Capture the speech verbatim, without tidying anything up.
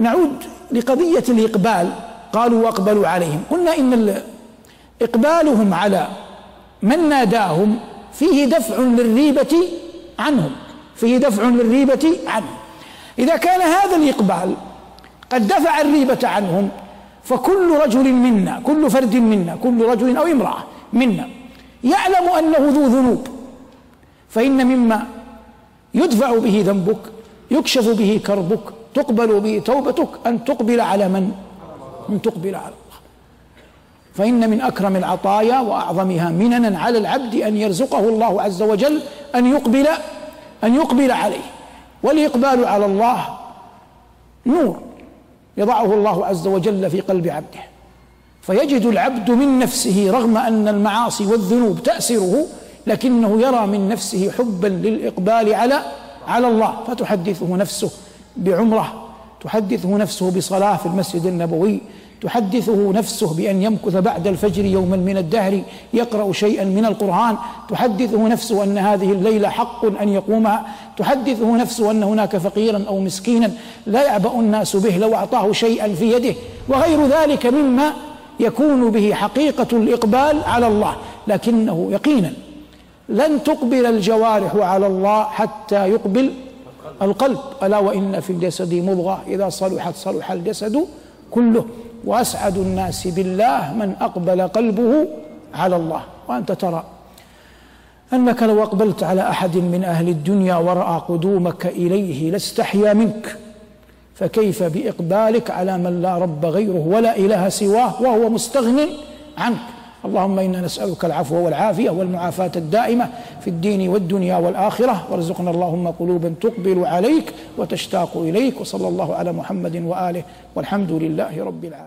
نعود لقضية الإقبال. قالوا وأقبلوا عليهم. قلنا إن إقبالهم على من ناداهم فيه دفع للريبة عنهم، فيه دفع للريبة عنهم. إذا كان هذا الإقبال قد دفع الريبة عنهم، فكل رجل منا، كل فرد منا، كل رجل أو امرأة منا يعلم أنه ذو ذنوب، فإن مما يدفع به ذنبك، يكشف به كربك، تقبل به توبتك، أن تقبل على من؟ أن تقبل على الله. فإن من أكرم العطايا وأعظمها مننا على العبد أن يرزقه الله عز وجل أن يقبل أن يقبل عليه. والإقبال على الله نور يضعه الله عز وجل في قلب عبده، فيجد العبد من نفسه رغم أن المعاصي والذنوب تأسره، لكنه يرى من نفسه حبا للإقبال على على الله، فتحدثه نفسه بعمرة، تحدثه نفسه بصلاة في المسجد النبوي، تحدثه نفسه بأن يمكث بعد الفجر يوما من الدهر يقرأ شيئا من القرآن، تحدثه نفسه أن هذه الليلة حق أن يقومها، تحدثه نفسه أن هناك فقيرا أو مسكينا لا يعبأ الناس به لو أعطاه شيئا في يده، وغير ذلك مما يكون به حقيقة الإقبال على الله. لكنه يقينا لن تقبل الجوارح على الله حتى يقبل القلب. ألا وإن في الجسد مضغة إذا صلحت صلح الجسد كله، وأسعد الناس بالله من أقبل قلبه على الله. وأنت ترى أنك لو أقبلت على أحد من أهل الدنيا ورأى قدومك إليه لاستحيا منك، فكيف بإقبالك على من لا رب غيره ولا إله سواه وهو مستغن عنك؟ اللهم إنا نسألك العفو والعافية والمعافاة الدائمة في الدين والدنيا والآخرة، وارزقنا اللهم قلوبا تقبل عليك وتشتاق إليك. وصلى الله على محمد وآله، والحمد لله رب العالمين.